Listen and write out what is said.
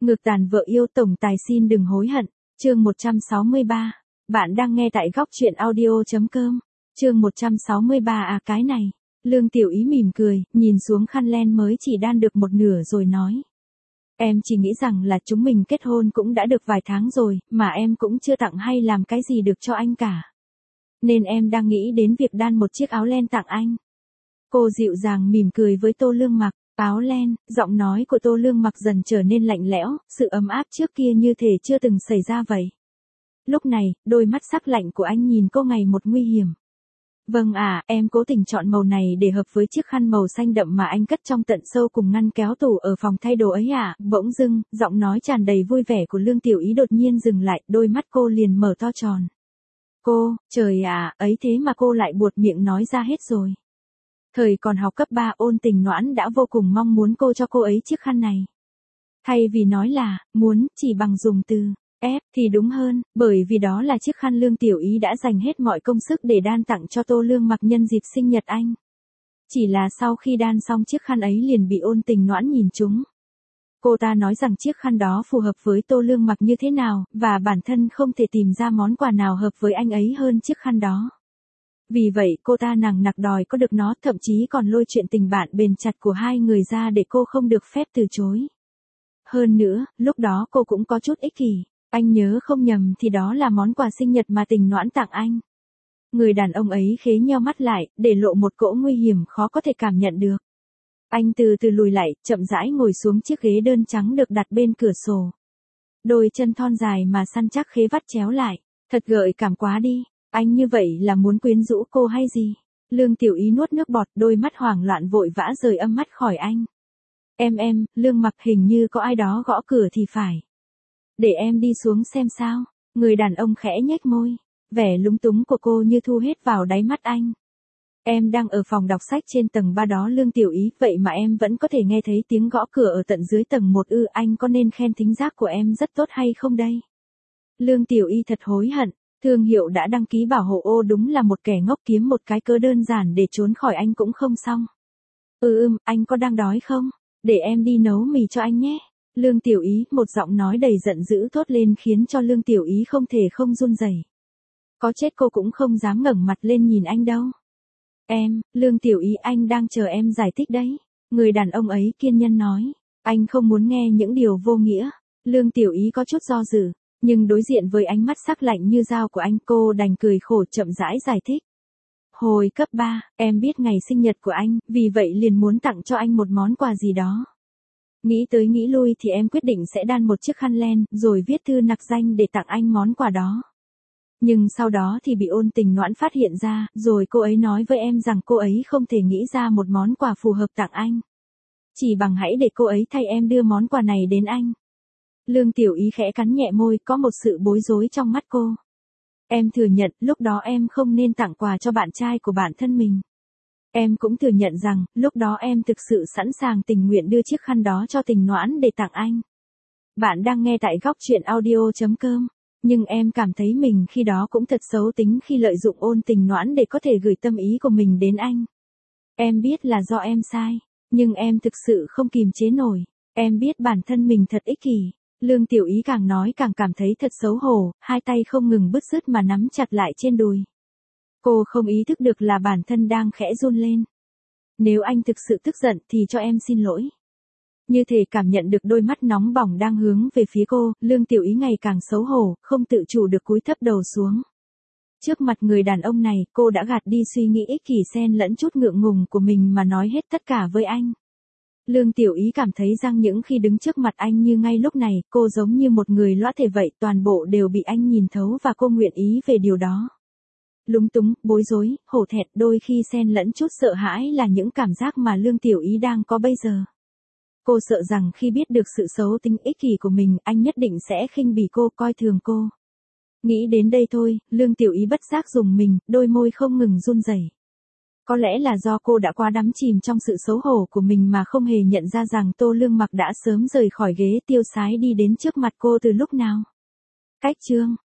Ngược tàn vợ yêu tổng tài xin đừng hối hận. Chương 163. Bạn đang nghe tại góc truyện audio.com. Chương 163 à cái này. Lương Tiểu Ý mỉm cười, nhìn xuống khăn len mới chỉ đan được một nửa rồi nói. Em chỉ nghĩ rằng là chúng mình kết hôn cũng đã được vài tháng rồi, mà em cũng chưa tặng hay làm cái gì được cho anh cả. Nên em đang nghĩ đến việc đan một chiếc áo len tặng anh. Cô dịu dàng mỉm cười với Tô Lương Mặc. Áo len, giọng nói của Tô Lương Mặc dần trở nên lạnh lẽo, sự ấm áp trước kia như thể chưa từng xảy ra vậy. Lúc này, đôi mắt sắc lạnh của anh nhìn cô ngày một nguy hiểm. Vâng em cố tình chọn màu này để hợp với chiếc khăn màu xanh đậm mà anh cất trong tận sâu cùng ngăn kéo tủ ở phòng thay đồ ấy à. Bỗng dưng, giọng nói tràn đầy vui vẻ của Lương Tiểu Ý đột nhiên dừng lại, đôi mắt cô liền mở to tròn. Cô, trời ấy thế mà cô lại buột miệng nói ra hết rồi. Thời còn học cấp 3 Ôn Tình Noãn đã vô cùng mong muốn cô cho cô ấy chiếc khăn này. Thay vì nói là, muốn, chỉ bằng dùng từ, ép, thì đúng hơn, bởi vì đó là chiếc khăn Lương Tiểu Ý đã dành hết mọi công sức để đan tặng cho Tô Lương Mặc nhân dịp sinh nhật anh. Chỉ là sau khi đan xong chiếc khăn ấy liền bị Ôn Tình Noãn nhìn trúng. Cô ta nói rằng chiếc khăn đó phù hợp với Tô Lương Mặc như thế nào, và bản thân không thể tìm ra món quà nào hợp với anh ấy hơn chiếc khăn đó. Vì vậy cô ta nằng nặc đòi có được nó, thậm chí còn lôi chuyện tình bạn bền chặt của hai người ra để cô không được phép từ chối. Hơn nữa, lúc đó cô cũng có chút ích kỷ, anh nhớ không nhầm thì đó là món quà sinh nhật mà Tình Noãn tặng anh. Người đàn ông ấy khế nheo mắt lại, để lộ một cỗ nguy hiểm khó có thể cảm nhận được. Anh từ từ lùi lại, chậm rãi ngồi xuống chiếc ghế đơn trắng được đặt bên cửa sổ. Đôi chân thon dài mà săn chắc khế vắt chéo lại, thật gợi cảm quá đi. Anh như vậy là muốn quyến rũ cô hay gì? Lương Tiểu Ý nuốt nước bọt, đôi mắt hoảng loạn vội vã rời âm mắt khỏi anh. Em, Lương Mặc, hình như có ai đó gõ cửa thì phải. Để em đi xuống xem sao. Người đàn ông khẽ nhếch môi. Vẻ lúng túng của cô như thu hết vào đáy mắt anh. Em đang ở phòng đọc sách trên tầng 3 đó Lương Tiểu Ý, vậy mà em vẫn có thể nghe thấy tiếng gõ cửa ở tận dưới tầng 1 ư? Anh có nên khen thính giác của em rất tốt hay không đây? Lương Tiểu Y thật hối hận. Thương hiệu đã đăng ký bảo hộ đúng là một kẻ ngốc, kiếm một cái cớ đơn giản để trốn khỏi anh cũng không xong. Anh có đang đói không? Để em đi nấu mì cho anh nhé. Lương Tiểu Ý, một giọng nói đầy giận dữ thốt lên khiến cho Lương Tiểu Ý không thể không run rẩy. Có chết cô cũng không dám ngẩng mặt lên nhìn anh đâu. Lương Tiểu Ý, anh đang chờ em giải thích đấy. Người đàn ông ấy kiên nhẫn nói. Anh không muốn nghe những điều vô nghĩa. Lương Tiểu Ý có chút do dự. Nhưng đối diện với ánh mắt sắc lạnh như dao của anh, cô đành cười khổ chậm rãi giải thích. Hồi cấp 3, em biết ngày sinh nhật của anh, vì vậy liền muốn tặng cho anh một món quà gì đó. Nghĩ tới nghĩ lui thì em quyết định sẽ đan một chiếc khăn len, rồi viết thư nặc danh để tặng anh món quà đó. Nhưng sau đó thì bị Ôn Tình Noãn phát hiện ra, rồi cô ấy nói với em rằng cô ấy không thể nghĩ ra một món quà phù hợp tặng anh. Chỉ bằng hãy để cô ấy thay em đưa món quà này đến anh. Lương Tiểu Ý khẽ cắn nhẹ môi, có một sự bối rối trong mắt cô. Em thừa nhận, lúc đó em không nên tặng quà cho bạn trai của bản thân mình. Em cũng thừa nhận rằng, lúc đó em thực sự sẵn sàng tình nguyện đưa chiếc khăn đó cho Tình Noãn để tặng anh. Bạn đang nghe tại góc truyện audio.com. Nhưng em cảm thấy mình khi đó cũng thật xấu tính khi lợi dụng Ôn Tình Noãn để có thể gửi tâm ý của mình đến anh. Em biết là do em sai, nhưng em thực sự không kìm chế nổi. Em biết bản thân mình thật ích kỷ. Lương Tiểu Ý càng nói càng cảm thấy thật xấu hổ, hai tay không ngừng bứt rứt mà nắm chặt lại trên đùi. Cô không ý thức được là bản thân đang khẽ run lên. Nếu anh thực sự tức giận thì cho em xin lỗi. Như thể cảm nhận được đôi mắt nóng bỏng đang hướng về phía cô, Lương Tiểu Ý ngày càng xấu hổ, không tự chủ được cúi thấp đầu xuống. Trước mặt người đàn ông này, cô đã gạt đi suy nghĩ ích kỷ xen lẫn chút ngượng ngùng của mình mà nói hết tất cả với anh. Lương Tiểu Ý cảm thấy rằng những khi đứng trước mặt anh như ngay lúc này, cô giống như một người lõa thể vậy, toàn bộ đều bị anh nhìn thấu và cô nguyện ý về điều đó. Lúng túng, bối rối, hổ thẹn, đôi khi xen lẫn chút sợ hãi là những cảm giác mà Lương Tiểu Ý đang có bây giờ. Cô sợ rằng khi biết được sự xấu tính ích kỷ của mình, anh nhất định sẽ khinh bỉ cô, coi thường cô. Nghĩ đến đây thôi, Lương Tiểu Ý bất giác rùng mình, đôi môi không ngừng run rẩy. Có lẽ là do cô đã quá đắm chìm trong sự xấu hổ của mình mà không hề nhận ra rằng Tô Lương Mặc đã sớm rời khỏi ghế tiêu sái đi đến trước mặt cô từ lúc nào. Cách chương